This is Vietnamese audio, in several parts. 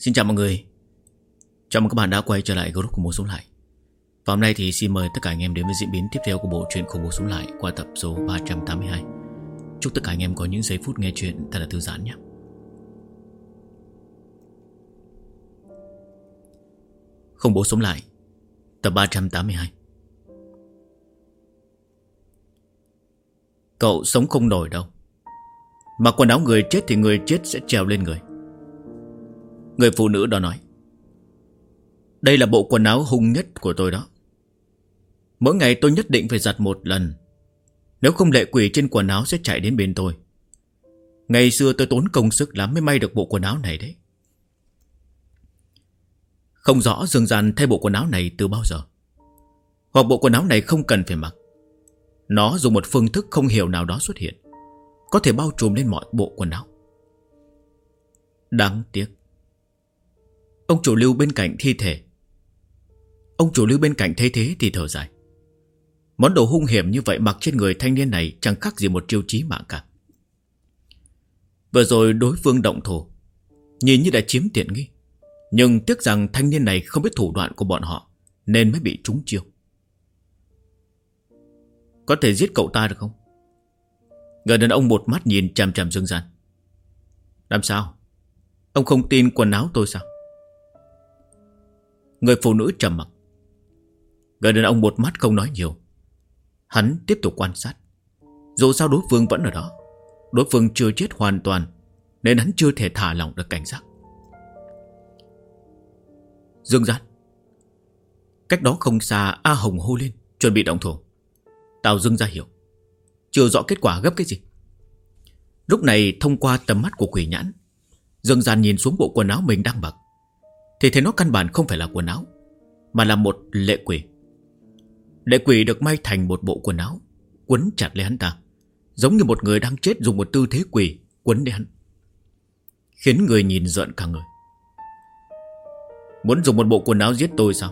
Xin chào mọi người. Chào mừng các bạn đã quay trở lại group Khủng Bố Sống Lại. Và hôm nay thì xin mời tất cả anh em đến với diễn biến tiếp theo của bộ truyện Khủng Bố Sống Lại qua tập số 382. Chúc tất cả anh em có những giây phút nghe chuyện thật là thư giãn nhé. Khủng Bố Sống Lại tập 382. Cậu sống không nổi đâu. Mặc quần áo người chết thì người chết sẽ trèo lên người. Người phụ nữ đó nói. Đây là bộ quần áo hung nhất của tôi đó. Mỗi ngày tôi nhất định phải giặt một lần. Nếu không lệ quỷ trên quần áo sẽ chạy đến bên tôi. Ngày xưa tôi tốn công sức lắm mới may được bộ quần áo này đấy. Không rõ Dương Gian thay bộ quần áo này từ bao giờ. Hoặc bộ quần áo này không cần phải mặc. Nó dùng một phương thức không hiểu nào đó xuất hiện, có thể bao trùm lên mọi bộ quần áo. Đáng tiếc. Ông chủ Lưu bên cạnh thi thể. Ông chủ Lưu bên cạnh thấy thế thì thở dài. Món đồ hung hiểm như vậy mặc trên người thanh niên này chẳng khác gì một chiêu chí mạng cả. Vừa rồi đối phương động thủ, nhìn như đã chiếm tiện nghi, nhưng tiếc rằng thanh niên này không biết thủ đoạn của bọn họ nên mới bị trúng chiêu. Có thể giết cậu ta được không? Người đàn ông một mắt nhìn chằm chằm Dương Gian. Làm sao? Ông không tin quần áo tôi sao? Người phụ nữ trầm mặc. Người đàn ông một mắt không nói nhiều. Hắn tiếp tục quan sát. Dù sao đối phương vẫn ở đó. Đối phương chưa chết hoàn toàn, nên hắn chưa thể thả lỏng được cảnh giác. Dương Gian. Cách đó không xa, A Hồng hô lên, chuẩn bị động thủ. Tào Dương ra hiểu. Chưa rõ kết quả gấp cái gì. Lúc này thông qua tầm mắt của quỷ nhãn, Dương Gian nhìn xuống bộ quần áo mình đang mặc, thì thấy nó căn bản không phải là quần áo, mà là một lệ quỷ. Lệ quỷ được may thành một bộ quần áo, quấn chặt lấy hắn ta, giống như một người đang chết dùng một tư thế quỷ quấn lấy hắn, khiến người nhìn rợn cả người. Muốn dùng một bộ quần áo giết tôi sao?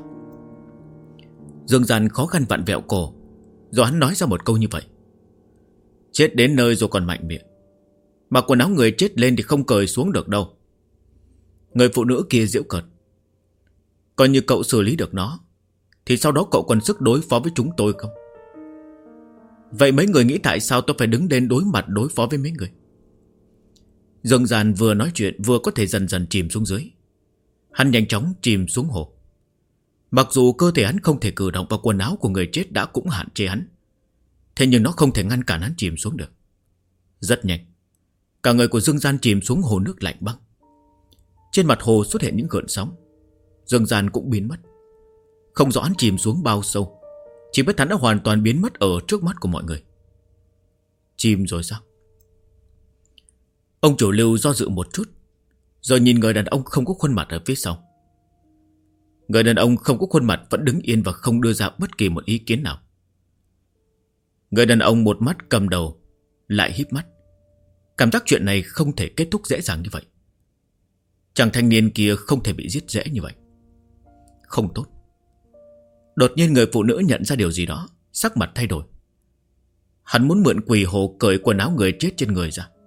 Dương Gian khó khăn vặn vẹo cổ, rồi hắn nói ra một câu như vậy. Chết đến nơi rồi còn mạnh miệng. Mặc quần áo người chết lên thì không cởi xuống được đâu. Người phụ nữ kia giễu cợt. Coi như cậu xử lý được nó, thì sau đó cậu còn sức đối phó với chúng tôi không? Vậy mấy người nghĩ tại sao tôi phải đứng lên đối mặt đối phó với mấy người? Dương Gian vừa nói chuyện vừa có thể dần dần chìm xuống dưới. Hắn nhanh chóng chìm xuống hồ. Mặc dù cơ thể hắn không thể cử động và quần áo của người chết đã cũng hạn chế hắn, thế nhưng nó không thể ngăn cản hắn chìm xuống được. Rất nhanh, cả người của Dương Gian chìm xuống hồ nước lạnh băng. Trên mặt hồ xuất hiện những gợn sóng. Dương Gian cũng biến mất. Không rõ hắn chìm xuống bao sâu, chỉ biết hắn đã hoàn toàn biến mất ở trước mắt của mọi người. Chìm rồi sao? Ông chủ Lưu do dự một chút, rồi nhìn người đàn ông không có khuôn mặt ở phía sau. Người đàn ông không có khuôn mặt vẫn đứng yên và không đưa ra bất kỳ một ý kiến nào. Người đàn ông một mắt cầm đầu lại híp mắt. Cảm giác chuyện này không thể kết thúc dễ dàng như vậy. Chàng thanh niên kia không thể bị giết dễ như vậy. Không tốt. Đột nhiên người phụ nữ nhận ra điều gì đó, sắc mặt thay đổi. Hắn muốn mượn quỷ hồ cởi quần áo người chết trên người ra.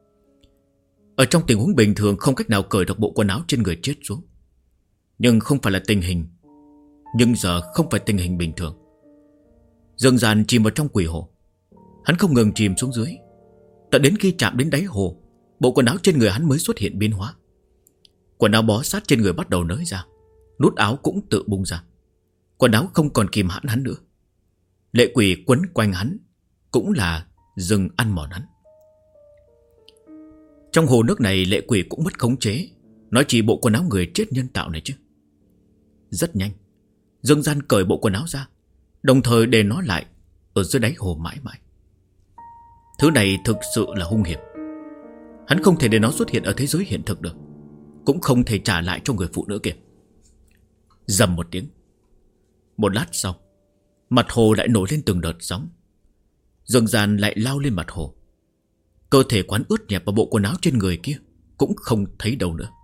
Ở trong tình huống bình thường không cách nào cởi được bộ quần áo trên người chết xuống. Nhưng không phải là tình hình. Nhưng giờ không phải tình hình bình thường. Dương Gian chìm vào trong quỷ hồ. Hắn không ngừng chìm xuống dưới, tận đến khi chạm đến đáy hồ, bộ quần áo trên người hắn mới xuất hiện biến hóa. Quần áo bó sát trên người bắt đầu nới ra, nút áo cũng tự bung ra. Quần áo không còn kìm hãm hắn nữa. Lệ quỷ quấn quanh hắn cũng là dừng ăn mòn hắn. Trong hồ nước này lệ quỷ cũng mất khống chế. Nó chỉ bộ quần áo người chết nhân tạo này chứ. Rất nhanh, Dương Gian cởi bộ quần áo ra, đồng thời để nó lại ở dưới đáy hồ mãi mãi. Thứ này thực sự là hung hiểm. Hắn không thể để nó xuất hiện ở thế giới hiện thực được, cũng không thể trả lại cho người phụ nữ kia. Rầm một tiếng. Một lát sau, mặt hồ lại nổi lên từng đợt sóng. Dương Gian lại lao lên mặt hồ. Cơ thể quán ướt nhẹp và bộ quần áo trên người kia cũng không thấy đâu nữa.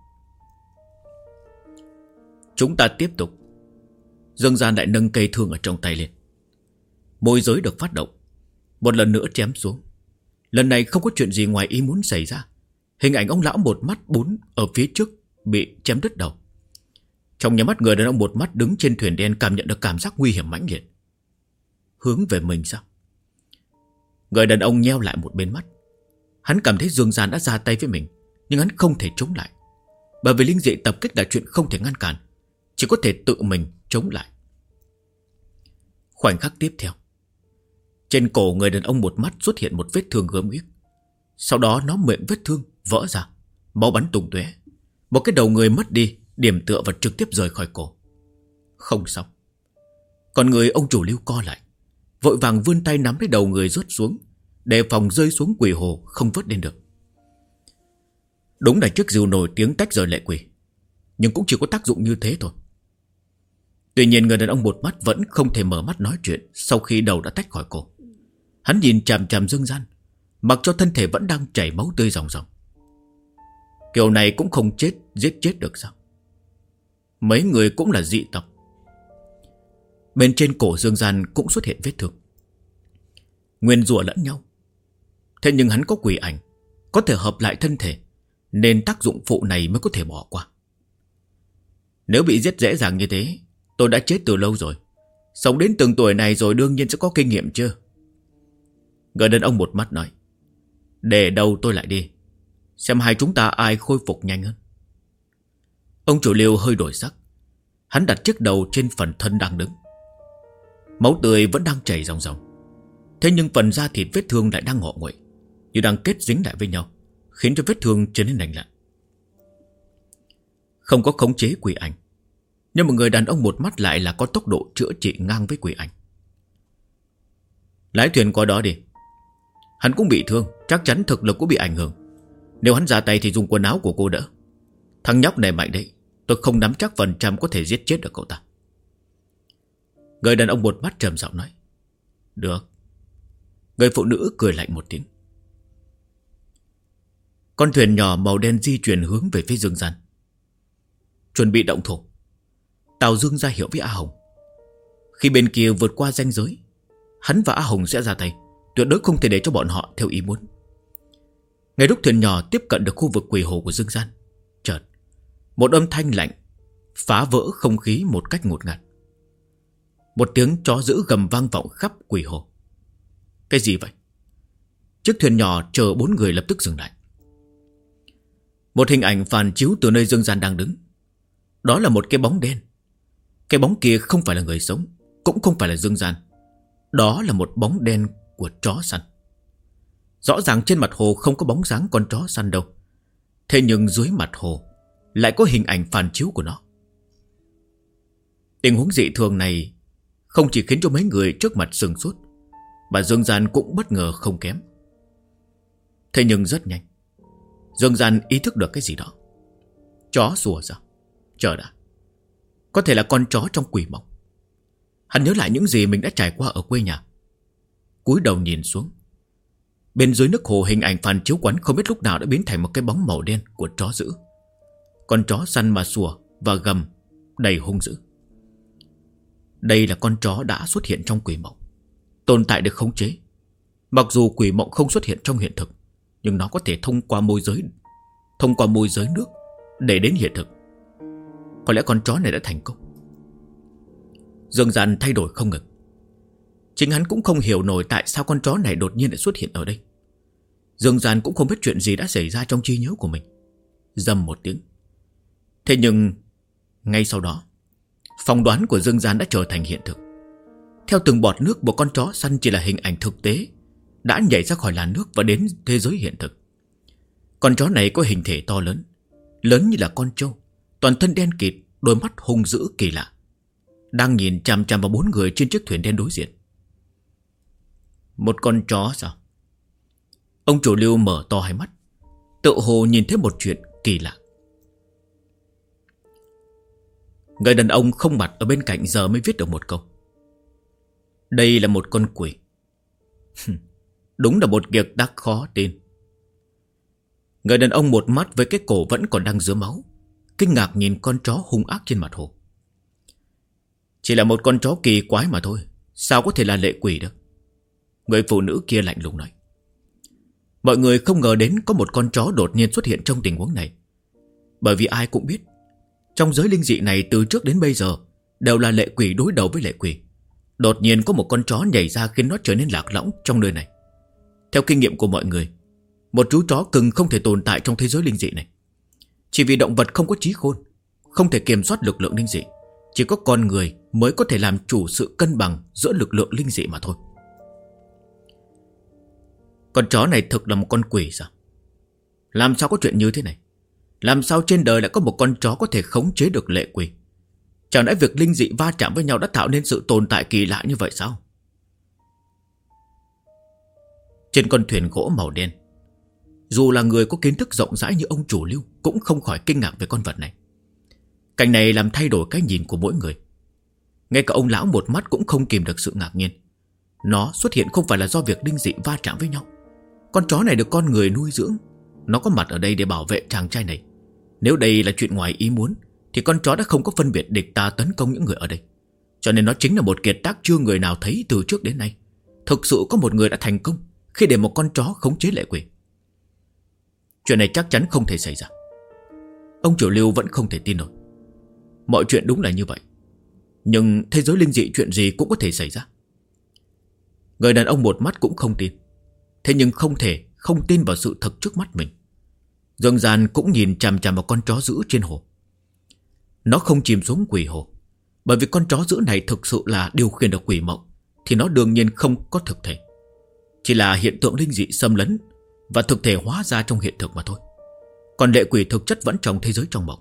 Chúng ta tiếp tục. Dương Gian lại nâng cây thương ở trong tay lên. Môi giới được phát động, một lần nữa chém xuống. Lần này không có chuyện gì ngoài ý muốn xảy ra. Hình ảnh ông lão một mắt bốn ở phía trước bị chém đứt đầu. Trong nháy mắt, người đàn ông một mắt đứng trên thuyền đen cảm nhận được cảm giác nguy hiểm mãnh liệt. Hướng về mình sao? Người đàn ông nheo lại một bên mắt. Hắn cảm thấy Dương Gian đã ra tay với mình, nhưng hắn không thể chống lại. Bởi vì linh dị tập kích là chuyện không thể ngăn cản, chỉ có thể tự mình chống lại. Khoảnh khắc tiếp theo, trên cổ người đàn ông một mắt xuất hiện một vết thương gớm ghiếc. Sau đó nó miệng vết thương vỡ ra, máu bắn tung tóe. Một cái đầu người mất đi, điểm tựa và trực tiếp rời khỏi cổ. Không xong. Còn người ông chủ Lưu co lại, vội vàng vươn tay nắm lấy đầu người rớt xuống, đề phòng rơi xuống quỷ hồ không vớt lên được. Đúng là chiếc rìu nổi tiếng tách rời lệ quỷ, nhưng cũng chỉ có tác dụng như thế thôi. Tuy nhiên người đàn ông một mắt vẫn không thể mở mắt nói chuyện sau khi đầu đã tách khỏi cổ. Hắn nhìn chằm chằm Dương Gian, mặc cho thân thể vẫn đang chảy máu tươi ròng ròng. Kiểu này cũng không giết chết được sao? Mấy người cũng là dị tộc. Bên trên cổ Dương Gian cũng xuất hiện vết thương, nguyên rủa lẫn nhau. Thế nhưng hắn có quỷ ảnh, có thể hợp lại thân thể, nên tác dụng phụ này mới có thể bỏ qua. Nếu bị giết dễ dàng như thế, tôi đã chết từ lâu rồi. Sống đến từng tuổi này rồi đương nhiên sẽ có kinh nghiệm chưa? Người đàn ông một mắt nói. Để đầu tôi lại đi, xem hai chúng ta ai khôi phục nhanh hơn. Ông chủ Liêu hơi đổi sắc. Hắn đặt chiếc đầu trên phần thân đang đứng. Máu tươi vẫn đang chảy ròng ròng. Thế nhưng phần da thịt vết thương lại đang ngọ nguậy, như đang kết dính lại với nhau, khiến cho vết thương trở nên lành lặn. Không có khống chế quỷ ảnh, nhưng một người đàn ông một mắt lại là có tốc độ chữa trị ngang với quỷ ảnh. Lái thuyền qua đó đi. Hắn cũng bị thương, chắc chắn thực lực cũng bị ảnh hưởng. Nếu hắn ra tay thì dùng quần áo của cô đỡ. Thằng nhóc này mạnh đấy, tôi không nắm chắc phần trăm có thể giết chết được cậu ta. Người đàn ông một mắt trầm giọng nói. Được. Người phụ nữ cười lạnh một tiếng. Con thuyền nhỏ màu đen di chuyển hướng về phía Dương Gian. Chuẩn bị động thổ. Tào Dương ra hiệu với A Hồng. Khi bên kia vượt qua ranh giới, hắn và A Hồng sẽ ra tay, tuyệt đối không thể để cho bọn họ theo ý muốn. Ngay lúc thuyền nhỏ tiếp cận được khu vực quỷ hồ của Dương Gian, chợt một âm thanh lạnh phá vỡ không khí một cách ngột ngạt. Một tiếng chó dữ gầm vang vọng khắp quỷ hồ. Cái gì vậy? Chiếc thuyền nhỏ chờ 4 người lập tức dừng lại. Một hình ảnh phản chiếu từ nơi Dương Gian đang đứng. Đó là một cái bóng đen. Cái bóng kia không phải là người sống, cũng không phải là Dương Gian. Đó là một bóng đen của chó săn. Rõ ràng trên mặt hồ không có bóng dáng con chó săn đâu. Thế nhưng dưới mặt hồ lại có hình ảnh phản chiếu của nó. Tình huống dị thường này không chỉ khiến cho mấy người trước mặt sừng sốt, mà Dương Gian cũng bất ngờ không kém. Thế nhưng rất nhanh, Dương Gian ý thức được cái gì đó. Chó sủa sao? Chờ đã, có thể là con chó trong quỷ mộng. Hắn nhớ lại những gì mình đã trải qua ở quê nhà. Cúi đầu nhìn xuống. Bên dưới nước hồ hình ảnh phản chiếu quán không biết lúc nào đã biến thành một cái bóng màu đen của chó dữ. Con chó săn mà sủa và gầm đầy hung dữ. Đây là con chó đã xuất hiện trong quỷ mộng, tồn tại được khống chế. Mặc dù quỷ mộng không xuất hiện trong hiện thực, nhưng nó có thể thông qua môi giới nước để đến hiện thực. Có lẽ con chó này đã thành công. Dương Gian thay đổi không ngừng. Chính hắn cũng không hiểu nổi tại sao con chó này đột nhiên lại xuất hiện ở đây. Dương Gian cũng không biết chuyện gì đã xảy ra trong trí nhớ của mình. Rầm một tiếng. Thế nhưng ngay sau đó, phỏng đoán của Dương Gian đã trở thành hiện thực. Theo từng bọt nước, một con chó săn chỉ là hình ảnh thực tế đã nhảy ra khỏi làn nước và đến thế giới hiện thực. Con chó này có hình thể to lớn, lớn như là con trâu, toàn thân đen kịt, đôi mắt hung dữ kỳ lạ, đang nhìn chằm chằm vào 4 người trên chiếc thuyền đen đối diện. Một con chó sao? Ông chủ Lưu mở to hai mắt, tự hồ nhìn thấy một chuyện kỳ lạ. Người đàn ông không mặt ở bên cạnh giờ mới viết được một câu. Đây là một con quỷ. Đúng là một việc đắc khó tin. Người đàn ông một mắt với cái cổ vẫn còn đang rứa máu, kinh ngạc nhìn con chó hung ác trên mặt hồ. Chỉ là một con chó kỳ quái mà thôi, sao có thể là lệ quỷ được? Người phụ nữ kia lạnh lùng nói. Mọi người không ngờ đến có một con chó đột nhiên xuất hiện trong tình huống này. Bởi vì ai cũng biết, trong giới linh dị này từ trước đến bây giờ đều là lệ quỷ đối đầu với lệ quỷ. Đột nhiên có một con chó nhảy ra khiến nó trở nên lạc lõng trong nơi này. Theo kinh nghiệm của mọi người, một chú chó cưng không thể tồn tại trong thế giới linh dị này. Chỉ vì động vật không có trí khôn, không thể kiểm soát lực lượng linh dị. Chỉ có con người mới có thể làm chủ sự cân bằng giữa lực lượng linh dị mà thôi. Con chó này thực là một con quỷ sao? Làm sao có chuyện như thế này? Làm sao trên đời lại có một con chó có thể khống chế được lệ quỷ? Chẳng lẽ việc linh dị va chạm với nhau đã tạo nên sự tồn tại kỳ lạ như vậy sao? Trên con thuyền gỗ màu đen, dù là người có kiến thức rộng rãi như ông chủ Lưu cũng không khỏi kinh ngạc về con vật này. Cảnh này làm thay đổi cái nhìn của mỗi người. Ngay cả ông lão một mắt cũng không kìm được sự ngạc nhiên. Nó xuất hiện không phải là do việc linh dị va chạm với nhau. Con chó này được con người nuôi dưỡng. Nó có mặt ở đây để bảo vệ chàng trai này. Nếu đây là chuyện ngoài ý muốn thì con chó đã không có phân biệt địch ta tấn công những người ở đây. Cho nên nó chính là một kiệt tác chưa người nào thấy từ trước đến nay. Thực sự có một người đã thành công khi để một con chó khống chế lệ quỷ. Chuyện này chắc chắn không thể xảy ra. Ông chủ Lưu vẫn không thể tin nổi. Mọi chuyện đúng là như vậy, nhưng thế giới linh dị chuyện gì cũng có thể xảy ra. Người đàn ông một mắt cũng không tin. Thế nhưng không thể không tin vào sự thật trước mắt mình. Dương Gian cũng nhìn chằm chằm vào con chó dữ trên hồ. Nó không chìm xuống quỷ hồ, bởi vì con chó dữ này thực sự là điều khiển được quỷ mộng, thì nó đương nhiên không có thực thể. Chỉ là hiện tượng linh dị xâm lấn và thực thể hóa ra trong hiện thực mà thôi. Còn lệ quỷ thực chất vẫn trong thế giới trong mộng.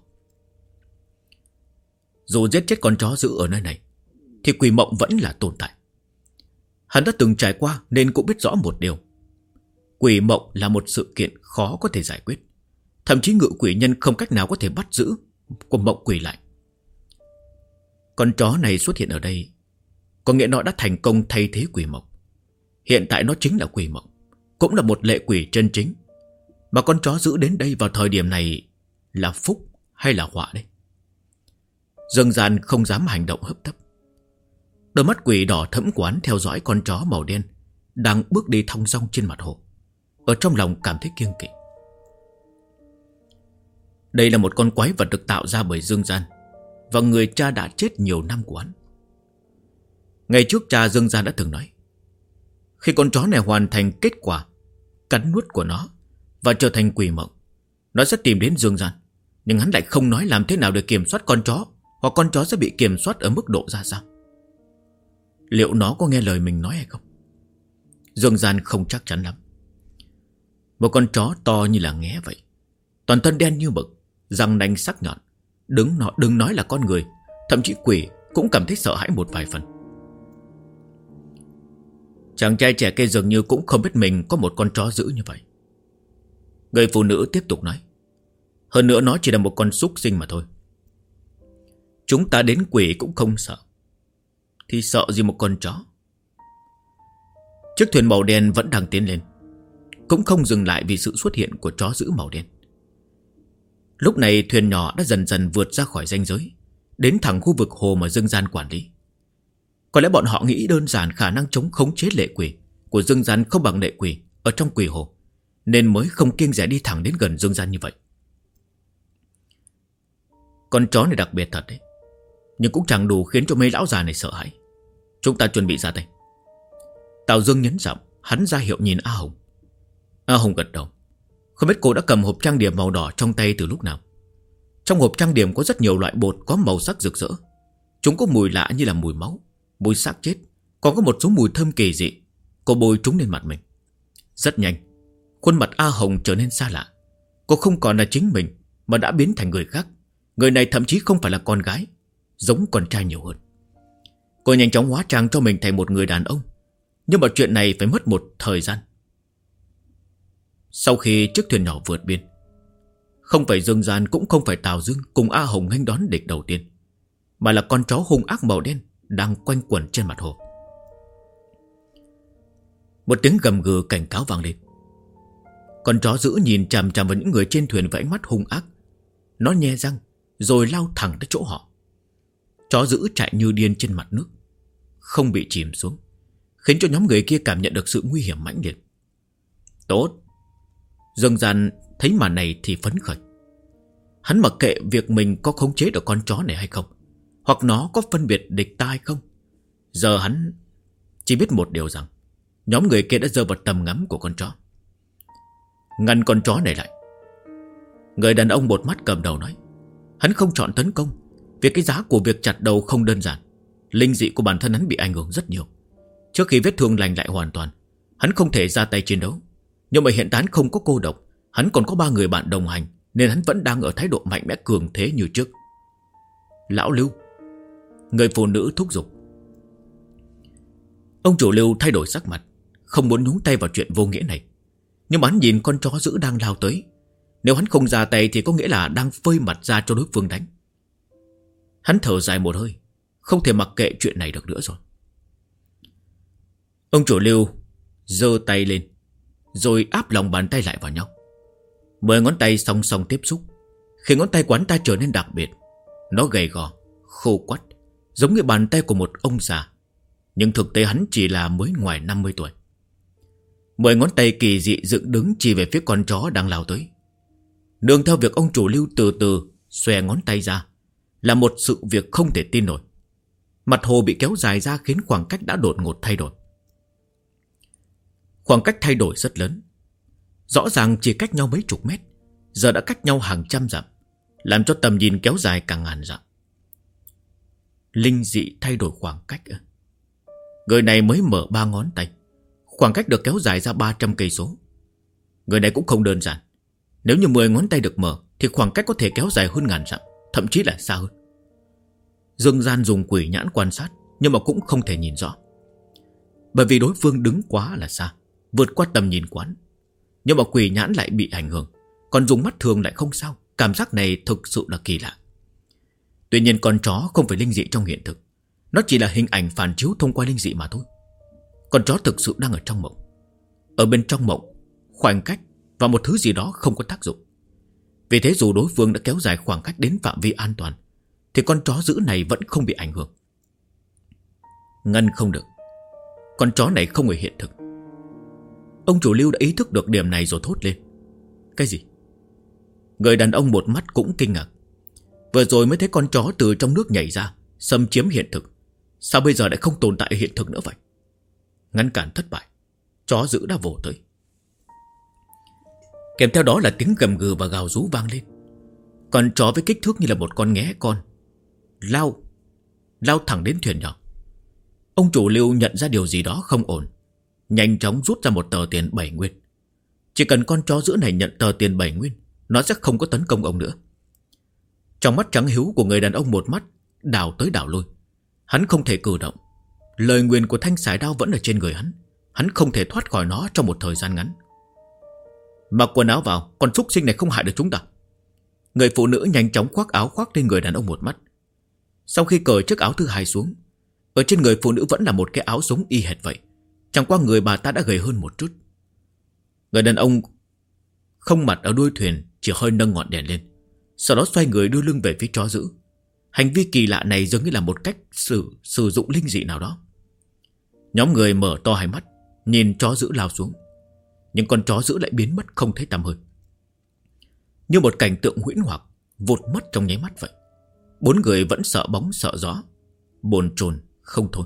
Dù giết chết con chó dữ ở nơi này thì quỷ mộng vẫn là tồn tại. Hắn đã từng trải qua nên cũng biết rõ một điều. Quỷ mộng là một sự kiện khó có thể giải quyết. Thậm chí ngự quỷ nhân không cách nào có thể bắt giữ của mộng quỷ lại. Con chó này xuất hiện ở đây có nghĩa nó đã thành công thay thế quỷ mộng. Hiện tại nó chính là quỷ mộng, cũng là một lệ quỷ chân chính. Mà con chó giữ đến đây vào thời điểm này là phúc hay là họa đây? Dương Gian không dám hành động hấp tấp. Đôi mắt quỷ đỏ thẫm của hắn theo dõi con chó màu đen đang bước đi thong dong trên mặt hồ. Ở trong lòng cảm thấy kiêng kỵ. Đây là một con quái vật được tạo ra bởi Dương Gian và người cha đã chết nhiều năm của hắn. Ngày trước cha Dương Gian đã từng nói, khi con chó này hoàn thành kết quả cắn nuốt của nó và trở thành quỷ mộng, nó sẽ tìm đến Dương Gian. Nhưng hắn lại không nói làm thế nào để kiểm soát con chó, hoặc con chó sẽ bị kiểm soát ở mức độ ra sao. Liệu nó có nghe lời mình nói hay không? Dương Gian không chắc chắn lắm. Một con chó to như là nghé vậy, toàn thân đen như mực, răng nanh sắc nhọn. Đừng nói là con người, thậm chí quỷ cũng cảm thấy sợ hãi một vài phần. Chàng trai trẻ kia dường như cũng không biết mình có một con chó dữ như vậy. Người phụ nữ tiếp tục nói, hơn nữa nó chỉ là một con súc sinh mà thôi. Chúng ta đến quỷ cũng không sợ, thì sợ gì một con chó. Chiếc thuyền màu đen vẫn đang tiến lên, cũng không dừng lại vì sự xuất hiện của chó dữ màu đen. Lúc này thuyền nhỏ đã dần dần vượt ra khỏi ranh giới, đến thẳng khu vực hồ mà Dương Gian quản lý. Có lẽ bọn họ nghĩ đơn giản khả năng chống khống chế lệ quỷ của Dương Gian không bằng lệ quỷ ở trong quỷ hồ, nên mới không kiêng dè đi thẳng đến gần Dương Gian như vậy. Con chó này đặc biệt thật đấy, nhưng cũng chẳng đủ khiến cho mấy lão già này sợ hãi. Chúng ta chuẩn bị ra tay. Tào Dương nhấn giọng, hắn ra hiệu nhìn A Hồng. A Hồng gật đầu. Không biết cô đã cầm hộp trang điểm màu đỏ trong tay từ lúc nào. Trong hộp trang điểm có rất nhiều loại bột có màu sắc rực rỡ. Chúng có mùi lạ như là mùi máu, mùi xác chết, còn có một số mùi thơm kỳ dị. Cô bôi chúng lên mặt mình. Rất nhanh, khuôn mặt A Hồng trở nên xa lạ. Cô không còn là chính mình mà đã biến thành người khác. Người này thậm chí không phải là con gái, giống con trai nhiều hơn. Cô nhanh chóng hóa trang cho mình thành một người đàn ông, nhưng mà chuyện này phải mất một thời gian. Sau khi chiếc thuyền nhỏ vượt biên, không phải Dương Gian cũng không phải Tào Dương cùng A Hồng nghênh đón địch đầu tiên, mà là con chó hung ác màu đen đang quanh quẩn trên mặt hồ. Một tiếng gầm gừ cảnh cáo vang lên. Con chó dữ nhìn chằm chằm vào những người trên thuyền với ánh mắt hung ác. Nó nhe răng rồi lao thẳng tới chỗ họ. Chó dữ chạy như điên trên mặt nước, không bị chìm xuống, khiến cho nhóm người kia cảm nhận được sự nguy hiểm mãnh liệt. Tốt. Dương Gian thấy màn này thì phấn khởi. Hắn mặc kệ việc mình có khống chế được con chó này hay không, hoặc nó có phân biệt địch ta hay không. Giờ hắn chỉ biết một điều rằng nhóm người kia đã rơi vào tầm ngắm của con chó. Ngăn con chó này lại. Người đàn ông một mắt cầm đầu nói. Hắn không chọn tấn công vì cái giá của việc chặt đầu không đơn giản. Linh dị của bản thân hắn bị ảnh hưởng rất nhiều. Trước khi vết thương lành lại hoàn toàn, hắn không thể ra tay chiến đấu. Nhưng mà hiện tại hắn không có cô độc, hắn còn có 3 người bạn đồng hành, nên hắn vẫn đang ở thái độ mạnh mẽ cường thế như trước. Lão Lưu, người phụ nữ thúc giục. Ông chủ Lưu thay đổi sắc mặt, không muốn nhúng tay vào chuyện vô nghĩa này. Nhưng mà hắn nhìn con chó dữ đang lao tới. Nếu hắn không ra tay thì có nghĩa là đang phơi mặt ra cho đối phương đánh. Hắn thở dài một hơi, không thể mặc kệ chuyện này được nữa rồi. Ông chủ Lưu giơ tay lên, rồi áp lòng bàn tay lại vào nhau. 10 ngón tay song song tiếp xúc, khiến ngón tay của hắn ta trở nên đặc biệt. Nó gầy gò, khô quắt, giống như bàn tay của một ông già. Nhưng thực tế hắn chỉ là mới ngoài 50 tuổi. 10 ngón tay kỳ dị dựng đứng chỉ về phía con chó đang lao tới. Nương theo việc ông chủ Lưu từ từ xòe ngón tay ra, là một sự việc không thể tin nổi. Mặt hồ bị kéo dài ra khiến khoảng cách đã đột ngột thay đổi. Khoảng cách thay đổi rất lớn. Rõ ràng chỉ cách nhau mấy chục mét, giờ đã cách nhau hàng trăm dặm, làm cho tầm nhìn kéo dài cả ngàn dặm. Linh dị thay đổi khoảng cách. Người này mới mở 3 ngón tay, khoảng cách được kéo dài ra 300 cây số. Người này cũng không đơn giản. Nếu như 10 ngón tay được mở thì khoảng cách có thể kéo dài hơn ngàn dặm, thậm chí là xa hơn. Dương Gian dùng quỷ nhãn quan sát, nhưng mà cũng không thể nhìn rõ, bởi vì đối phương đứng quá là xa, vượt qua tầm nhìn quán. Nhưng mà quỷ nhãn lại bị ảnh hưởng, còn dùng mắt thường lại không sao. Cảm giác này thực sự là kỳ lạ. Tuy nhiên con chó không phải linh dị trong hiện thực, nó chỉ là hình ảnh phản chiếu thông qua linh dị mà thôi. Con chó thực sự đang ở trong mộng. Ở bên trong mộng, khoảng cách và một thứ gì đó không có tác dụng. Vì thế dù đối phương đã kéo dài khoảng cách đến phạm vi an toàn, thì con chó dữ này vẫn không bị ảnh hưởng. Ngăn không được. Con chó này không ở hiện thực. Ông chủ Lưu đã ý thức được điểm này rồi thốt lên. Cái gì? Người đàn ông một mắt cũng kinh ngạc. Vừa rồi mới thấy con chó từ trong nước nhảy ra, xâm chiếm hiện thực. Sao bây giờ lại không tồn tại ở hiện thực nữa vậy? Ngăn cản thất bại, chó dữ đã vồ tới. Kèm theo đó là tiếng gầm gừ và gào rú vang lên. Con chó với kích thước như là một con nghé con lao thẳng đến thuyền nhỏ. Ông chủ Lưu nhận ra điều gì đó không ổn, nhanh chóng rút ra một tờ tiền 7 nguyên. Chỉ cần con chó dữ này nhận tờ tiền 7 nguyên, nó sẽ không có tấn công ông nữa. Trong mắt trắng hiếu của người đàn ông một mắt đảo tới đảo lui. Hắn không thể cử động. Lời nguyền của thanh sải đao vẫn ở trên người hắn. Hắn không thể thoát khỏi nó trong một thời gian ngắn. Mặc quần áo vào, con súc sinh này không hại được chúng ta. Người phụ nữ nhanh chóng khoác áo khoác lên người đàn ông một mắt. Sau khi cởi chiếc áo thứ hai xuống, ở trên người phụ nữ vẫn là một cái áo giống y hệt vậy, chẳng qua người bà ta đã gầy hơn một chút. Người đàn ông không mặt ở đuôi thuyền, chỉ hơi nâng ngọn đèn lên, sau đó xoay người đưa lưng về phía chó dữ. Hành vi kỳ lạ này dường như là một cách sử dụng linh dị nào đó. Nhóm người mở to hai mắt, nhìn chó dữ lao xuống. Nhưng con chó dữ lại biến mất không thấy tăm hơi, như một cảnh tượng huyễn hoặc vụt mất trong nháy mắt vậy. 4 người vẫn sợ bóng sợ gió, bồn chồn không thôi.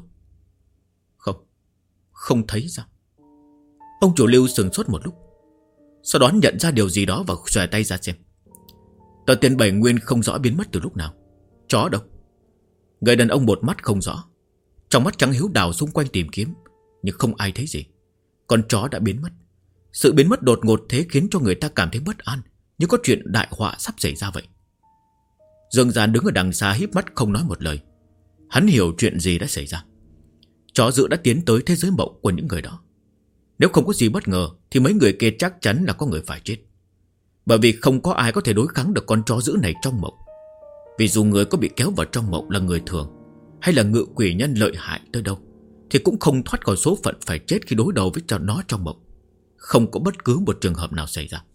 Không thấy sao? Ông chủ Lưu sừng sốt một lúc, sau đó nhận ra điều gì đó và xòe tay ra xem. Tờ tiền 7 nguyên không rõ biến mất từ lúc nào. Chó đâu? Người đàn ông một mắt không rõ. Trong mắt trắng hiếu đào xung quanh tìm kiếm, nhưng không ai thấy gì. Con chó đã biến mất. Sự biến mất đột ngột thế khiến cho người ta cảm thấy bất an, như có chuyện đại họa sắp xảy ra vậy. Dương Gian đứng ở đằng xa híp mắt không nói một lời. Hắn hiểu chuyện gì đã xảy ra. Chó dữ đã tiến tới thế giới mộng của những người đó. Nếu không có gì bất ngờ thì mấy người kia chắc chắn là có người phải chết. Bởi vì không có ai có thể đối kháng được con chó dữ này trong mộng. Vì dù người có bị kéo vào trong mộng là người thường hay là ngự quỷ nhân lợi hại tới đâu, thì cũng không thoát khỏi số phận phải chết khi đối đầu với cho nó trong mộng. Không có bất cứ một trường hợp nào xảy ra.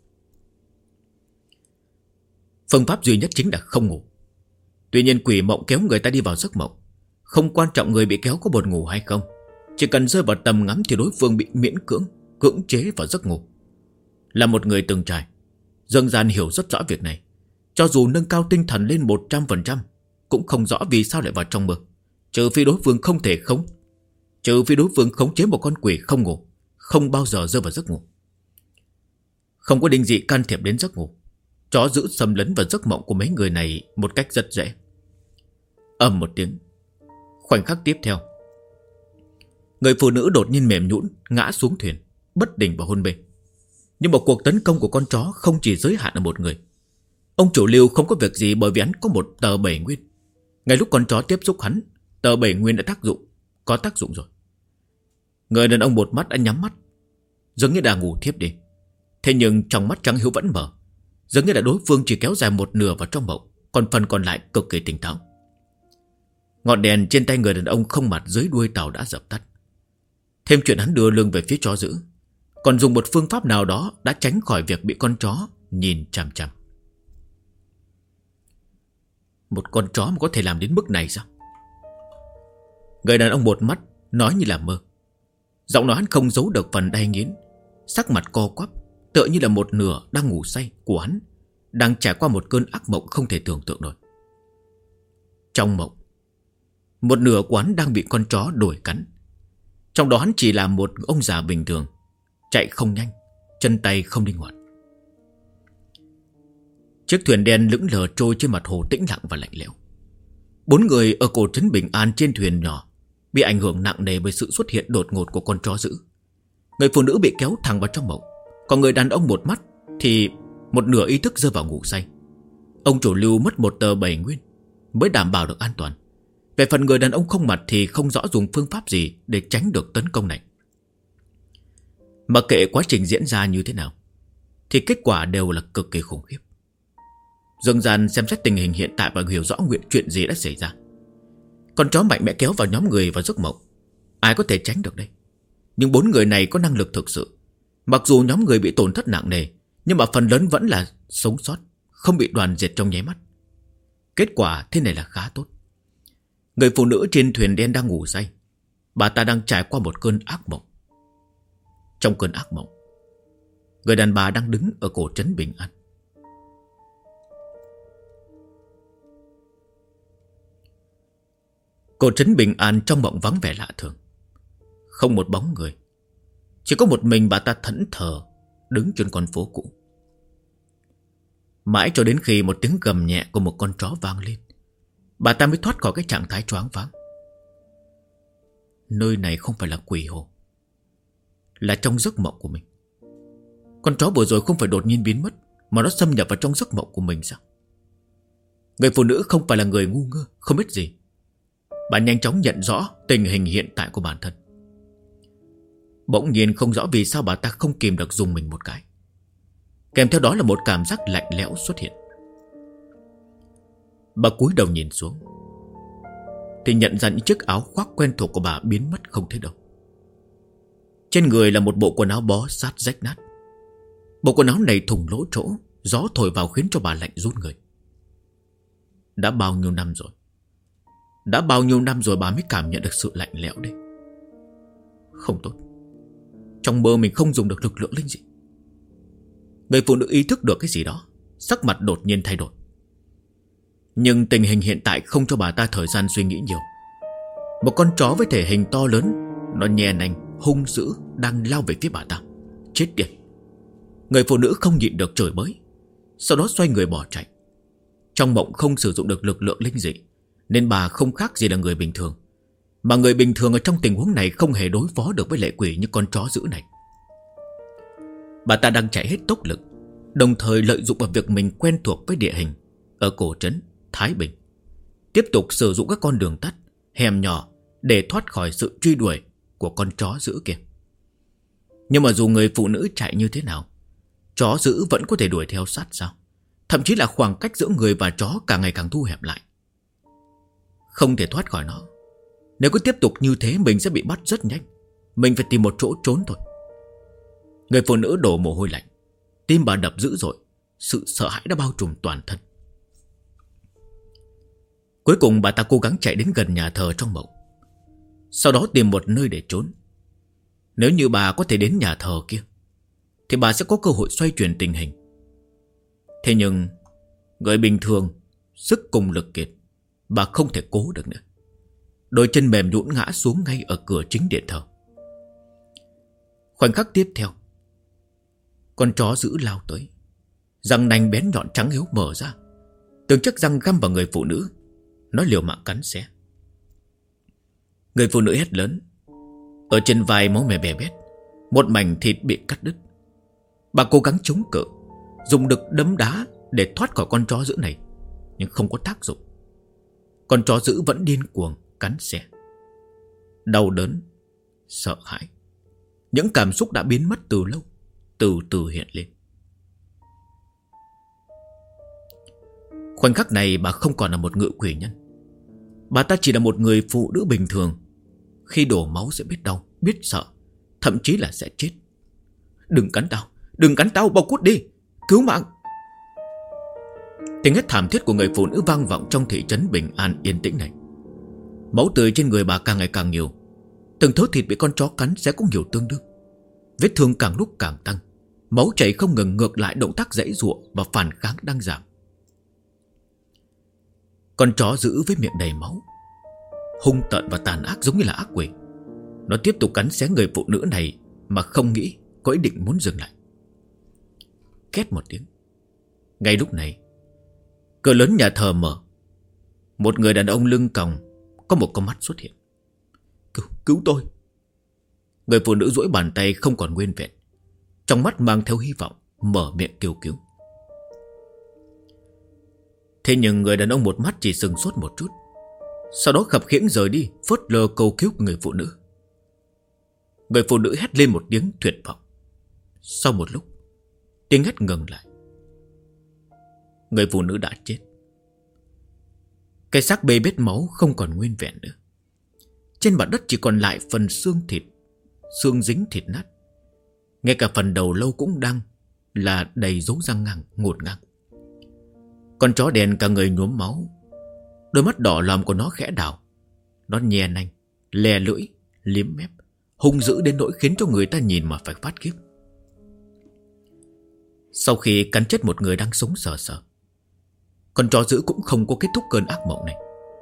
Phương pháp duy nhất chính là không ngủ. Tuy nhiên quỷ mộng kéo người ta đi vào giấc mộng. Không quan trọng người bị kéo có buồn ngủ hay không, chỉ cần rơi vào tầm ngắm thì đối phương bị miễn cưỡng chế vào giấc ngủ. Là một người từng trải, Dương Gian hiểu rất rõ việc này, Cho dù nâng cao tinh thần lên 100%, cũng không rõ vì sao lại vào trong mơ. Trừ phi đối phương khống chế một con quỷ không ngủ, không bao giờ rơi vào giấc ngủ. Không có đinh dị can thiệp đến giấc ngủ. Chó giữ xâm lấn vào giấc mộng của mấy người này một cách rất dễ. Ầm một tiếng. Khoảnh khắc tiếp theo, người phụ nữ đột nhiên mềm nhũn ngã xuống thuyền, bất tỉnh và hôn mê. Nhưng một cuộc tấn công của con chó không chỉ giới hạn ở một người. Ông chủ Lưu không có việc gì bởi vì hắn có một tờ 7 nguyên. Ngay lúc con chó tiếp xúc hắn, tờ 7 nguyên đã có tác dụng rồi. Người đàn ông một mắt đã nhắm mắt, dường như đã ngủ thiếp đi. Thế nhưng trong mắt trắng hiếu vẫn mở, dường như là đối phương chỉ kéo dài một nửa vào trong mộng, còn phần còn lại cực kỳ tỉnh táo. Ngọn đèn trên tay người đàn ông không mặt dưới đuôi tàu đã dập tắt. Thêm chuyện hắn đưa lưng về phía chó dữ, còn dùng một phương pháp nào đó đã tránh khỏi việc bị con chó nhìn chằm chằm. Một con chó mà có thể làm đến mức này sao? Người đàn ông một mắt nói như là mơ. Giọng nói hắn không giấu được phần đay nghiến, sắc mặt co quắp, tựa như là một nửa đang ngủ say của hắn đang trải qua một cơn ác mộng không thể tưởng tượng nổi. Trong mộng, một nửa của hắn đang bị con chó đuổi cắn. Trong đó hắn chỉ là một ông già bình thường, chạy không nhanh, chân tay không linh hoạt. Chiếc thuyền đen lững lờ trôi trên mặt hồ tĩnh lặng và lạnh lẽo. 4 người ở cổ trấn bình an trên thuyền nhỏ bị ảnh hưởng nặng nề bởi sự xuất hiện đột ngột của con chó dữ. Người phụ nữ bị kéo thẳng vào trong mộng, còn người đàn ông một mắt thì một nửa ý thức rơi vào ngủ say. Ông chủ Lưu mất một tờ 7 nguyên mới đảm bảo được an toàn. Về phần người đàn ông không mặt thì không rõ dùng phương pháp gì để tránh được tấn công này. Mặc kệ quá trình diễn ra như thế nào thì kết quả đều là cực kỳ khủng khiếp. Dương gian xem xét tình hình hiện tại và hiểu rõ chuyện gì đã xảy ra. Con chó mạnh mẽ kéo vào nhóm người vào giấc mộng, ai có thể tránh được đây? Nhưng 4 người này có năng lực thực sự. Mặc dù nhóm người bị tổn thất nặng nề, nhưng mà phần lớn vẫn là sống sót, không bị đoàn diệt trong nháy mắt. Kết quả thế này là khá tốt. Người phụ nữ trên thuyền đen đang ngủ say. Bà ta đang trải qua một cơn ác mộng. Trong cơn ác mộng, người đàn bà đang đứng ở cổ trấn bình an. Cổ trấn bình an trong mộng vắng vẻ lạ thường. Không một bóng người, chỉ có một mình bà ta thẫn thờ đứng trên con phố cũ. Mãi cho đến khi một tiếng gầm nhẹ của một con chó vang lên, bà ta mới thoát khỏi cái trạng thái choáng váng. Nơi này không phải là quỷ hồ, là trong giấc mộng của mình. Con chó vừa rồi không phải đột nhiên biến mất, mà nó xâm nhập vào trong giấc mộng của mình sao? Người phụ nữ không phải là người ngu ngơ, không biết gì. Bà nhanh chóng nhận rõ tình hình hiện tại của bản thân. Bỗng nhiên không rõ vì sao bà ta không kìm được dùng mình một cái. Kèm theo đó là một cảm giác lạnh lẽo xuất hiện. Bà cúi đầu nhìn xuống thì nhận ra những chiếc áo khoác quen thuộc của bà biến mất không thấy đâu. Trên người là một bộ quần áo bó sát rách nát. Bộ quần áo này thủng lỗ chỗ, gió thổi vào khiến cho bà lạnh run người. Đã bao nhiêu năm rồi bà mới cảm nhận được sự lạnh lẽo đấy. Không tốt. Trong mơ mình không dùng được lực lượng linh dị. Người phụ nữ ý thức được cái gì đó, sắc mặt đột nhiên thay đổi. Nhưng tình hình hiện tại không cho bà ta thời gian suy nghĩ nhiều. Một con chó với thể hình to lớn, nó nhè nanh, hung dữ đang lao về phía bà ta. Chết tiệt. Người phụ nữ không nhịn được chửi bới, sau đó xoay người bỏ chạy. Trong mộng không sử dụng được lực lượng linh dị, nên bà không khác gì là người bình thường. Mà người bình thường ở trong tình huống này không hề đối phó được với lệ quỷ như con chó dữ này. Bà ta đang chạy hết tốc lực, đồng thời lợi dụng vào việc mình quen thuộc với địa hình ở cổ trấn Thái Bình, tiếp tục sử dụng các con đường tắt, hẻm nhỏ để thoát khỏi sự truy đuổi của con chó dữ kia. Nhưng mà dù người phụ nữ chạy như thế nào, chó dữ vẫn có thể đuổi theo sát sao? Thậm chí là khoảng cách giữa người và chó càng ngày càng thu hẹp lại. Không thể thoát khỏi nó. Nếu cứ tiếp tục như thế mình sẽ bị bắt rất nhanh. Mình phải tìm một chỗ trốn thôi. Người phụ nữ đổ mồ hôi lạnh, tim bà đập dữ dội, sự sợ hãi đã bao trùm toàn thân. Cuối cùng bà ta cố gắng chạy đến gần nhà thờ trong mộng, sau đó tìm một nơi để trốn. Nếu như bà có thể đến nhà thờ kia thì bà sẽ có cơ hội xoay chuyển tình hình. Thế nhưng Người bình thường, sức cùng lực kiệt, bà không thể cố được nữa. Đôi chân mềm nhũn ngã xuống ngay ở cửa chính điện thờ. Khoảnh khắc tiếp theo, con chó dữ lao tới, răng nanh bén nhọn trắng hiếu mở ra, từng chiếc răng găm vào người phụ nữ. Nó liều mạng cắn xé. Người phụ nữ hét lớn. Ở trên vai máu me bè bét, một mảnh thịt bị cắt đứt. Bà cố gắng chống cự, dùng lực đấm đá để thoát khỏi con chó dữ này, nhưng không có tác dụng. Con chó dữ vẫn điên cuồng cắn xé. Đau đớn, sợ hãi, những cảm xúc đã biến mất từ lâu, từ từ hiện lên. Khoảnh khắc này bà không còn là một ngự quỷ nhân. Bà ta chỉ là một người phụ nữ bình thường. Khi đổ máu sẽ biết đau, biết sợ, thậm chí là sẽ chết. Đừng cắn tao, đừng cắn tao, mau cút đi, cứu mạng. Tiếng hét thảm thiết của người phụ nữ vang vọng trong thị trấn bình an yên tĩnh này. Máu tươi trên người bà càng ngày càng nhiều. Từng thớ thịt bị con chó cắn sẽ cũng nhiều tương đương. Vết thương càng lúc càng tăng, máu chảy không ngừng, ngược lại động tác giãy giụa và phản kháng đang giảm. Con chó dữ với miệng đầy máu, hung tợn và tàn ác giống như là ác quỷ. Nó tiếp tục cắn xé người phụ nữ này mà không nghĩ có ý định muốn dừng lại. Két một tiếng. Ngay lúc này, cửa lớn nhà thờ mở. Một người đàn ông lưng còng, có một con mắt xuất hiện. Cứu tôi. Người phụ nữ duỗi bàn tay không còn nguyên vẹn, trong mắt mang theo hy vọng, mở miệng kêu cứu. Thế nhưng người đàn ông một mắt chỉ sừng sốt một chút, sau đó khập khiễng rời đi, phớt lờ cầu cứu của người phụ nữ. Người phụ nữ hét lên một tiếng tuyệt vọng. Sau một lúc, tiếng hét ngừng lại. Người phụ nữ đã chết. Cái xác bê bết máu không còn nguyên vẹn nữa. Trên mặt đất chỉ còn lại phần xương thịt, xương dính thịt nát. Ngay cả phần đầu lâu cũng đang là đầy dấu răng ngang, ngổn ngang. Con chó đen cả người nhuốm máu, đôi mắt đỏ lòm của nó khẽ đảo. Nó nhè nanh, lè lưỡi, liếm mép, hung dữ đến nỗi khiến cho người ta nhìn mà phải phát khiếp. Sau khi cắn chết một người đang sống sờ sờ, con chó dữ cũng không có kết thúc cơn ác mộng này.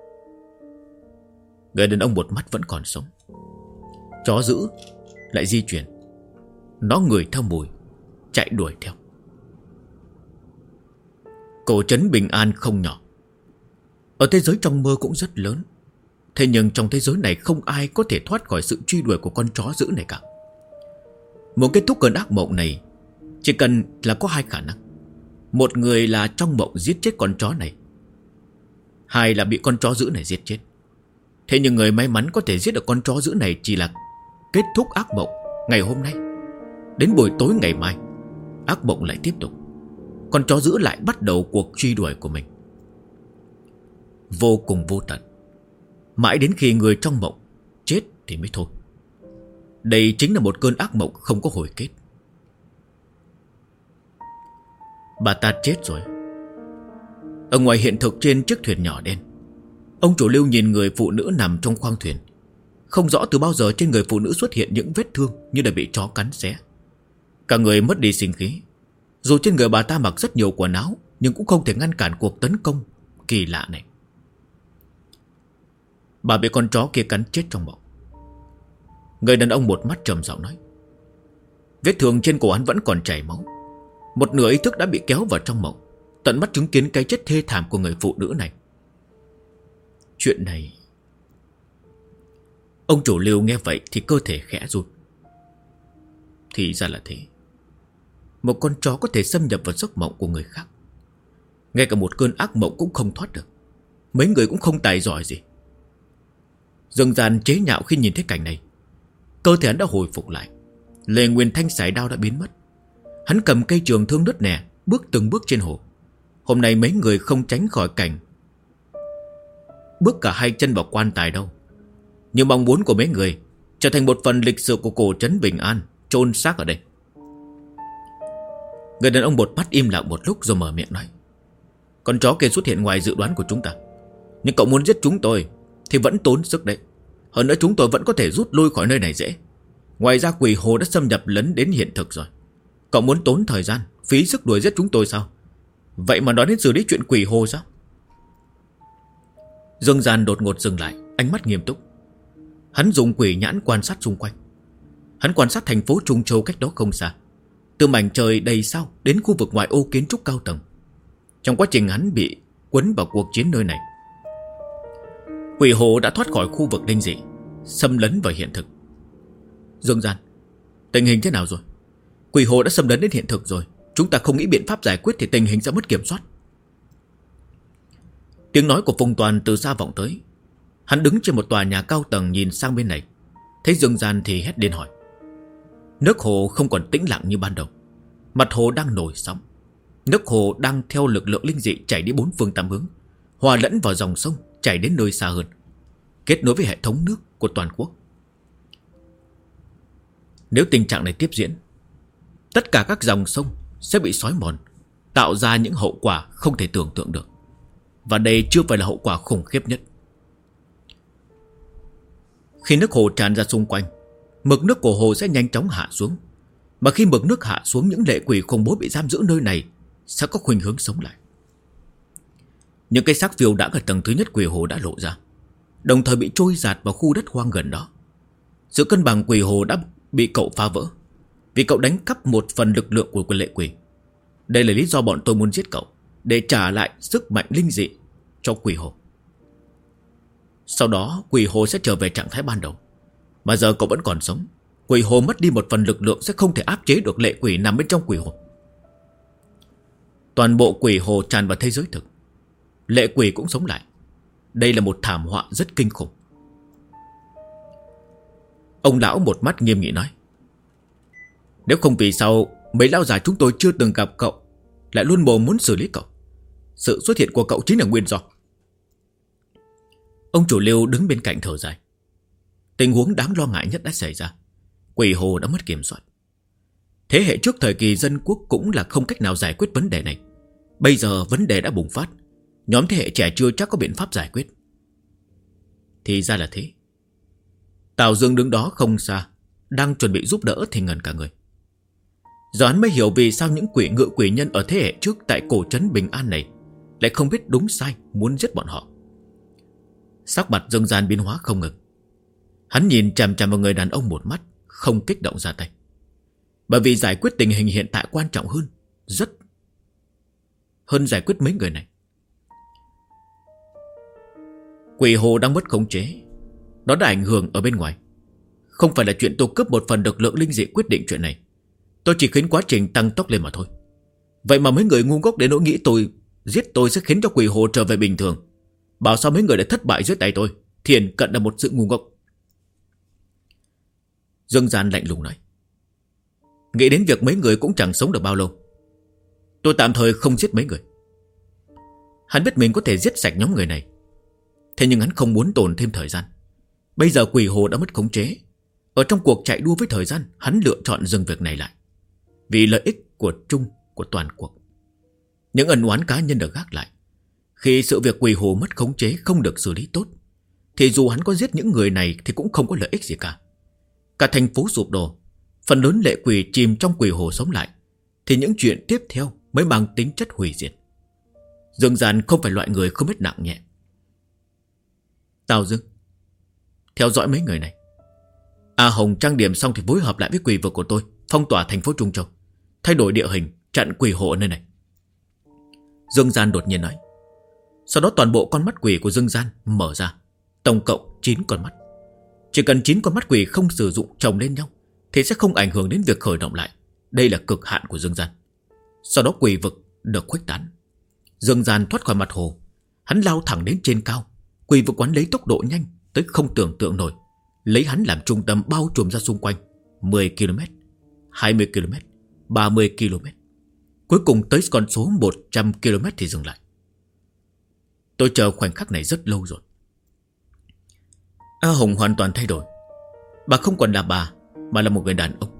Người đàn ông một mắt vẫn còn sống. Chó dữ lại di chuyển. Nó ngửi theo mùi, chạy đuổi theo. Cổ trấn bình an không nhỏ. Ở thế giới trong mơ cũng rất lớn. Thế nhưng trong thế giới này không ai có thể thoát khỏi sự truy đuổi của con chó dữ này cả. Muốn kết thúc cơn ác mộng này, chỉ cần là có hai khả năng. Một người là trong mộng giết chết con chó này, hai là bị con chó dữ này giết chết. Thế nhưng người may mắn có thể giết được con chó dữ này chỉ là kết thúc ác mộng ngày hôm nay. Đến buổi tối ngày mai, ác mộng lại tiếp tục. Con chó dữ lại bắt đầu cuộc truy đuổi của mình, vô cùng vô tận, mãi đến khi người trong mộng chết thì mới thôi. Đây chính là một cơn ác mộng không có hồi kết. Bà ta chết rồi. Ở ngoài hiện thực trên chiếc thuyền nhỏ đen, ông chủ Lưu nhìn người phụ nữ nằm trong khoang thuyền. Không rõ từ bao giờ trên người phụ nữ xuất hiện những vết thương như đã bị chó cắn xé. Cả người mất đi sinh khí. Dù trên người bà ta mặc rất nhiều quần áo, nhưng cũng không thể ngăn cản cuộc tấn công kỳ lạ này. Bà bị con chó kia cắn chết trong mộng. Người đàn ông một mắt trầm giọng nói. Vết thương trên cổ hắn vẫn còn chảy máu. Một nửa ý thức đã bị kéo vào trong mộng, tận mắt chứng kiến cái chết thê thảm của người phụ nữ này. Chuyện này... Ông chủ Lưu nghe vậy thì cơ thể khẽ run. Thì ra là thế. Một con chó có thể xâm nhập vào giấc mộng của người khác. Ngay cả một cơn ác mộng cũng không thoát được. Mấy người cũng không tài giỏi gì. Dương Gian chế nhạo khi nhìn thấy cảnh này. Cơ thể hắn đã hồi phục lại. Lê Nguyên Thanh sải đao đã biến mất. Hắn cầm cây trường thương nứt nẻ, bước từng bước trên hồ. Hôm nay mấy người không tránh khỏi cảnh bước cả hai chân vào quan tài đâu. Nhưng mong muốn của mấy người trở thành một phần lịch sử của cổ trấn Bình An, chôn xác ở đây. Người đàn ông một mắt im lặng một lúc rồi mở miệng nói. Con chó kia xuất hiện ngoài dự đoán của chúng ta. Nhưng cậu muốn giết chúng tôi thì vẫn tốn sức đấy. Hơn nữa chúng tôi vẫn có thể rút lui khỏi nơi này dễ. Ngoài ra quỷ hồ đã xâm nhập lấn đến hiện thực rồi. Cậu muốn tốn thời gian, phí sức đuổi giết chúng tôi sao? Vậy mà nói đến xử lý chuyện quỷ hồ sao? Dương Gian đột ngột dừng lại, ánh mắt nghiêm túc. Hắn dùng quỷ nhãn quan sát xung quanh. Hắn quan sát thành phố Trung Châu cách đó không xa, từ mảnh trời đầy sao đến khu vực ngoại ô kiến trúc cao tầng. Trong quá trình hắn bị quấn vào cuộc chiến nơi này, quỷ hồ đã thoát khỏi khu vực linh dị, xâm lấn vào hiện thực. Dương Gian, tình hình thế nào rồi? Quỷ hồ đã xâm lấn đến hiện thực rồi. Chúng ta không nghĩ biện pháp giải quyết thì tình hình sẽ mất kiểm soát. Tiếng nói của Phùng Toàn từ xa vọng tới. Hắn đứng trên một tòa nhà cao tầng nhìn sang bên này, thấy Dương Gian thì hét lên hỏi. Nước hồ không còn tĩnh lặng như ban đầu. Mặt hồ đang nổi sóng. Nước hồ đang theo lực lượng linh dị chảy đi bốn phương tám hướng, hòa lẫn vào dòng sông chảy đến nơi xa hơn, kết nối với hệ thống nước của toàn quốc. Nếu tình trạng này tiếp diễn, tất cả các dòng sông sẽ bị xói mòn, tạo ra những hậu quả không thể tưởng tượng được. Và đây chưa phải là hậu quả khủng khiếp nhất. Khi nước hồ tràn ra xung quanh, mực nước của hồ sẽ nhanh chóng hạ xuống. Mà khi mực nước hạ xuống, những lệ quỷ khủng bố bị giam giữ nơi này sẽ có khuynh hướng sống lại. Những cái xác phiêu đã ở tầng thứ nhất quỷ hồ đã lộ ra, đồng thời bị trôi dạt vào khu đất hoang gần đó. Sự cân bằng quỷ hồ đã bị cậu phá vỡ, vì cậu đánh cắp một phần lực lượng của lệ quỷ. Đây là lý do bọn tôi muốn giết cậu, để trả lại sức mạnh linh dị cho quỷ hồ. Sau đó quỷ hồ sẽ trở về trạng thái ban đầu. Mà giờ cậu vẫn còn sống, quỷ hồ mất đi một phần lực lượng sẽ không thể áp chế được lệ quỷ nằm bên trong quỷ hồ. Toàn bộ quỷ hồ tràn vào thế giới thực, lệ quỷ cũng sống lại. Đây là một thảm họa rất kinh khủng. Ông lão một mắt nghiêm nghị nói. Nếu không vì sao mấy lão già chúng tôi chưa từng gặp cậu lại luôn mồm muốn xử lý cậu? Sự xuất hiện của cậu chính là nguyên do. Ông chủ Liêu đứng bên cạnh thở dài. Tình huống đáng lo ngại nhất đã xảy ra. Quỷ hồ đã mất kiểm soát. Thế hệ trước thời kỳ dân quốc cũng là không cách nào giải quyết vấn đề này. Bây giờ vấn đề đã bùng phát, nhóm thế hệ trẻ chưa chắc có biện pháp giải quyết. Thì ra là thế. Tào Dương đứng đó không xa, đang chuẩn bị giúp đỡ thì ngẩn cả người. Giờ hắn mới hiểu vì sao những quỷ ngự quỷ nhân ở thế hệ trước tại cổ trấn Bình An này lại không biết đúng sai, muốn giết bọn họ. Sắc mặt Dương Gian biến hóa không ngừng. Hắn nhìn chằm chằm vào người đàn ông một mắt, không kích động ra tay. Bởi vì giải quyết tình hình hiện tại quan trọng hơn, rất hơn giải quyết mấy người này. Quỷ hồ đang mất khống chế, nó đã ảnh hưởng ở bên ngoài. Không phải là chuyện tôi cướp một phần lực lượng linh dị quyết định chuyện này. Tôi chỉ khiến quá trình tăng tốc lên mà thôi. Vậy mà mấy người ngu ngốc đến nỗi nghĩ giết tôi sẽ khiến cho quỷ hồ trở về bình thường. Bảo sao mấy người đã thất bại dưới tay tôi, thiền cận là một sự ngu ngốc. Dương Gian lạnh lùng nói. Nghĩ đến việc mấy người cũng chẳng sống được bao lâu, tôi tạm thời không giết mấy người. Hắn biết mình có thể giết sạch nhóm người này, thế nhưng hắn không muốn tồn thêm thời gian. Bây giờ quỷ hồ đã mất khống chế. Ở trong cuộc chạy đua với thời gian, hắn lựa chọn dừng việc này lại, vì lợi ích của chung của toàn cuộc. Những ân oán cá nhân được gác lại. Khi sự việc quỷ hồ mất khống chế không được xử lý tốt, thì dù hắn có giết những người này thì cũng không có lợi ích gì cả. Cả thành phố sụp đổ, phần lớn lệ quỷ chìm trong quỷ hồ sống lại, thì những chuyện tiếp theo mới mang tính chất hủy diệt. Dương Gian không phải loại người không biết nặng nhẹ. Tào Dương, theo dõi mấy người này. A Hồng trang điểm xong thì phối hợp lại với quỷ vực của tôi, phong tỏa thành phố Trung Châu, thay đổi địa hình, chặn quỷ hộ ở nơi này. Dương Gian đột nhiên nói. Sau đó toàn bộ con mắt quỷ của Dương Gian mở ra, tổng cộng 9 con mắt. Chỉ cần 9 con mắt quỷ không sử dụng chồng lên nhau thì sẽ không ảnh hưởng đến việc khởi động lại. Đây là cực hạn của Dương Gian. Sau đó quỷ vực được khuếch tán. Dương Gian thoát khỏi mặt hồ, hắn lao thẳng đến trên cao. Quỷ vực quán lấy tốc độ nhanh tới không tưởng tượng nổi, lấy hắn làm trung tâm bao trùm ra xung quanh 10 km, 20 km, 30 km. Cuối cùng tới con số 100 km thì dừng lại. Tôi chờ khoảnh khắc này rất lâu rồi. A Hồng hoàn toàn thay đổi. Bà không còn là bà, mà là một người đàn ông.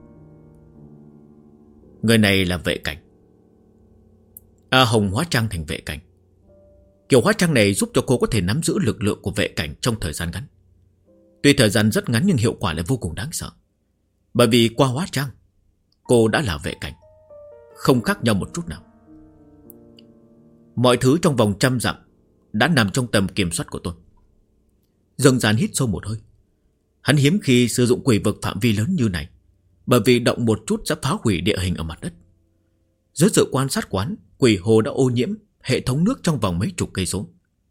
Người này là vệ cảnh. A Hồng hóa trang thành vệ cảnh. Kiểu hóa trang này giúp cho cô có thể nắm giữ lực lượng của vệ cảnh trong thời gian ngắn. Tuy thời gian rất ngắn nhưng hiệu quả lại vô cùng đáng sợ. Bởi vì qua hóa trang, cô đã là vệ cảnh, không khác nhau một chút nào. Mọi thứ trong vòng 100 dặm đã nằm trong tầm kiểm soát của tôi. Dương Gian hít sâu một hơi. Hắn hiếm khi sử dụng quỷ vực phạm vi lớn như này, bởi vì động một chút sẽ phá hủy địa hình ở mặt đất. Dưới sự quan sát quán, quỷ hồ đã ô nhiễm hệ thống nước trong vòng mấy chục cây số.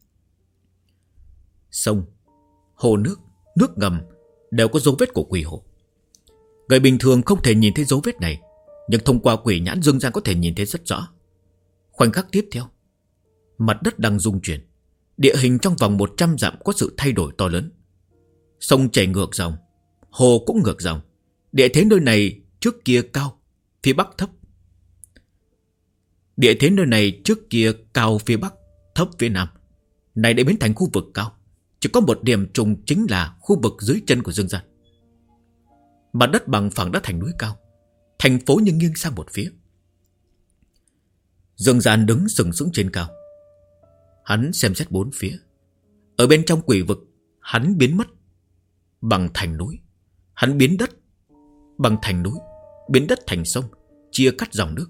Sông, hồ nước, nước ngầm đều có dấu vết của quỷ hồ. Người bình thường không thể nhìn thấy dấu vết này, nhưng thông qua quỷ nhãn Dương Gian có thể nhìn thấy rất rõ. Khoảnh khắc tiếp theo, mặt đất đang rung chuyển. Địa hình trong vòng 100 dặm có sự thay đổi to lớn. Sông chảy ngược dòng, hồ cũng ngược dòng. Địa thế nơi này trước kia cao, phía bắc thấp. Địa thế nơi này trước kia cao phía bắc, thấp phía nam. Này đã biến thành khu vực cao. Chỉ có một điểm trùng chính là khu vực dưới chân của Dương Gian. Mặt đất bằng phẳng đã thành núi cao. Thành phố nhưng nghiêng sang một phía. Dương Gian đứng sừng sững trên cao. Hắn xem xét bốn phía. Ở bên trong quỷ vực, hắn biến mất bằng thành núi. Hắn biến đất bằng thành núi, biến đất thành sông, chia cắt dòng nước.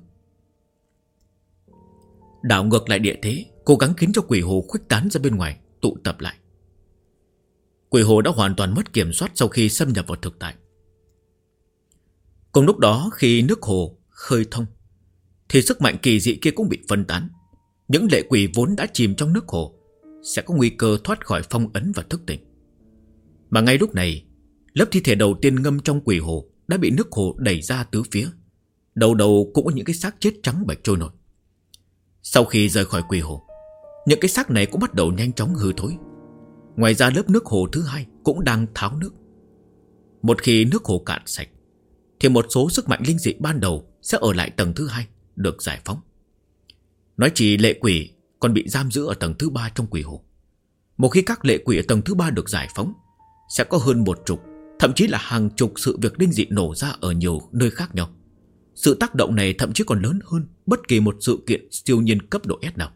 Đảo ngược lại địa thế, cố gắng khiến cho quỷ hồ khuếch tán ra bên ngoài, tụ tập lại. Quỷ hồ đã hoàn toàn mất kiểm soát sau khi xâm nhập vào thực tại. Cùng lúc đó, khi nước hồ khơi thông, thì sức mạnh kỳ dị kia cũng bị phân tán. Những lệ quỷ vốn đã chìm trong nước hồ sẽ có nguy cơ thoát khỏi phong ấn và thức tỉnh. Mà ngay lúc này, lớp thi thể đầu tiên ngâm trong quỷ hồ đã bị nước hồ đẩy ra tứ phía. Đầu đầu cũng có những cái xác chết trắng bệch trôi nổi. Sau khi rời khỏi quỷ hồ, những cái xác này cũng bắt đầu nhanh chóng hư thối. Ngoài ra lớp nước hồ thứ hai cũng đang tháo nước. Một khi nước hồ cạn sạch, thì một số sức mạnh linh dị ban đầu sẽ ở lại tầng thứ hai, được giải phóng. Nói chỉ lệ quỷ còn bị giam giữ ở tầng thứ 3 trong quỷ hồ. Một khi các lệ quỷ ở tầng thứ 3 được giải phóng, sẽ có hơn 10, thậm chí là hàng chục sự việc linh dị nổ ra ở nhiều nơi khác nhau. Sự tác động này thậm chí còn lớn hơn bất kỳ một sự kiện siêu nhiên cấp độ S nào.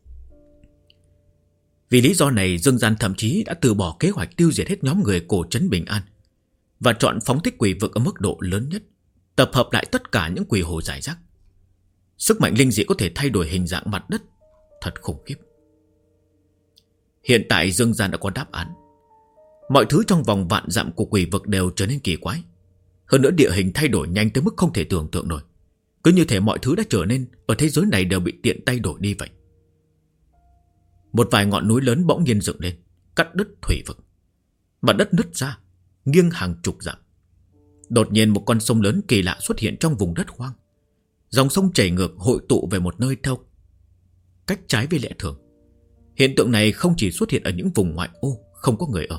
Vì lý do này, Dương Gian thậm chí đã từ bỏ kế hoạch tiêu diệt hết nhóm người cổ trấn Bình An và chọn phóng thích quỷ vực ở mức độ lớn nhất, tập hợp lại tất cả những quỷ hồ rải rác. Sức mạnh linh dị có thể thay đổi hình dạng mặt đất, thật khủng khiếp. Hiện tại Dương Gian đã có đáp án. Mọi thứ trong vòng vạn dặm của quỷ vực đều trở nên kỳ quái. Hơn nữa địa hình thay đổi nhanh tới mức không thể tưởng tượng nổi. Cứ như thể mọi thứ đã trở nên ở thế giới này đều bị tiện tay đổi đi vậy. Một vài ngọn núi lớn bỗng nhiên dựng lên, cắt đứt thủy vực. Mặt đất nứt ra, nghiêng hàng chục dặm. Đột nhiên một con sông lớn kỳ lạ xuất hiện trong vùng đất hoang. Dòng sông chảy ngược hội tụ về một nơi theo cách trái với lẽ thường. Hiện tượng này không chỉ xuất hiện ở những vùng ngoại ô không có người ở.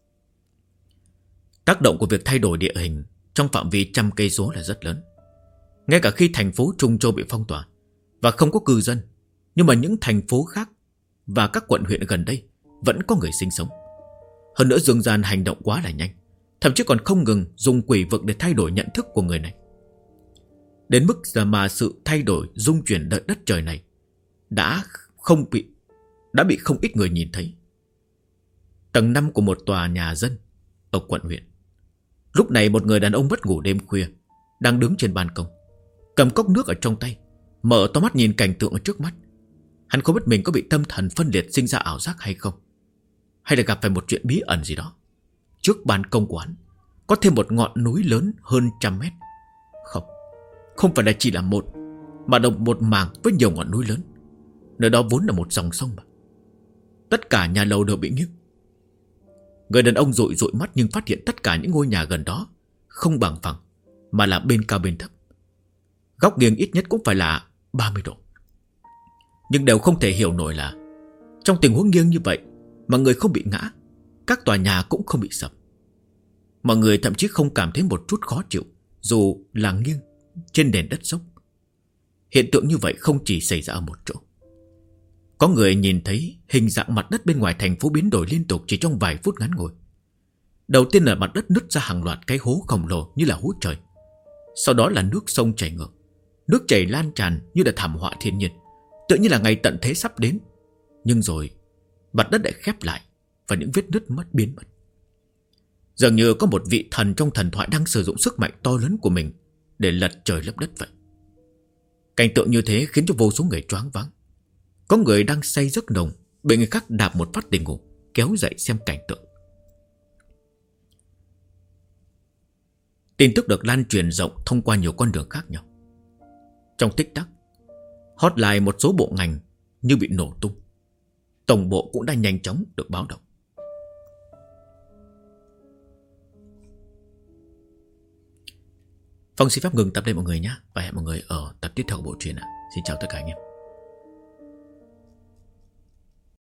Tác động của việc thay đổi địa hình trong phạm vi 100 cây số là rất lớn. Ngay cả khi thành phố Trung Châu bị phong tỏa và không có cư dân, nhưng mà những thành phố khác và các quận huyện gần đây vẫn có người sinh sống. Hơn nữa Dương Gian hành động quá là nhanh, thậm chí còn không ngừng dùng quỷ vực để thay đổi nhận thức của người này. Đến mức mà sự thay đổi dung chuyển đất trời này đã bị không ít người nhìn thấy. Tầng 5 của một tòa nhà dân ở quận huyện. Lúc này một người đàn ông mất ngủ đêm khuya đang đứng trên ban công, cầm cốc nước ở trong tay, mở to mắt nhìn cảnh tượng ở trước mắt. Hắn không biết mình có bị tâm thần phân liệt sinh ra ảo giác hay không, hay là gặp phải một chuyện bí ẩn gì đó. Trước ban công của hắn có thêm một ngọn núi lớn hơn 100 mét. Không phải là chỉ là một, mà là một mảng với nhiều ngọn núi lớn. Nơi đó vốn là một dòng sông mà. Tất cả nhà lầu đều bị nghiêng. Người đàn ông dụi mắt nhưng phát hiện tất cả những ngôi nhà gần đó không bằng phẳng, mà là bên cao bên thấp. Góc nghiêng ít nhất cũng phải là 30 độ. Nhưng đều không thể hiểu nổi là trong tình huống nghiêng như vậy mà người không bị ngã, các tòa nhà cũng không bị sập. Mọi người thậm chí không cảm thấy một chút khó chịu, dù là nghiêng trên nền đất dốc. Hiện tượng như vậy không chỉ xảy ra ở một chỗ. Có người nhìn thấy hình dạng mặt đất bên ngoài thành phố biến đổi liên tục chỉ trong vài phút ngắn ngủi. Đầu tiên là mặt đất nứt ra hàng loạt cái hố khổng lồ như là hố trời. Sau đó là nước sông chảy ngược. Nước chảy lan tràn như là thảm họa thiên nhiên, tựa như là ngày tận thế sắp đến. Nhưng rồi mặt đất lại khép lại và những vết nứt biến mất. Dường như có một vị thần trong thần thoại đang sử dụng sức mạnh to lớn của mình để lật trời lấp đất vậy. Cảnh tượng như thế khiến cho vô số người choáng váng. Có người đang say giấc nồng bị người khác đạp một phát tỉnh ngủ, kéo dậy xem cảnh tượng. Tin tức được lan truyền rộng thông qua nhiều con đường khác nhau. Trong tích tắc, hotline một số bộ ngành như bị nổ tung. Tổng bộ cũng đã nhanh chóng được báo động. Phong xin phép ngừng tập đây mọi người nhé. Và hẹn mọi người ở tập tiếp theo của bộ truyện ạ. Xin chào tất cả anh em.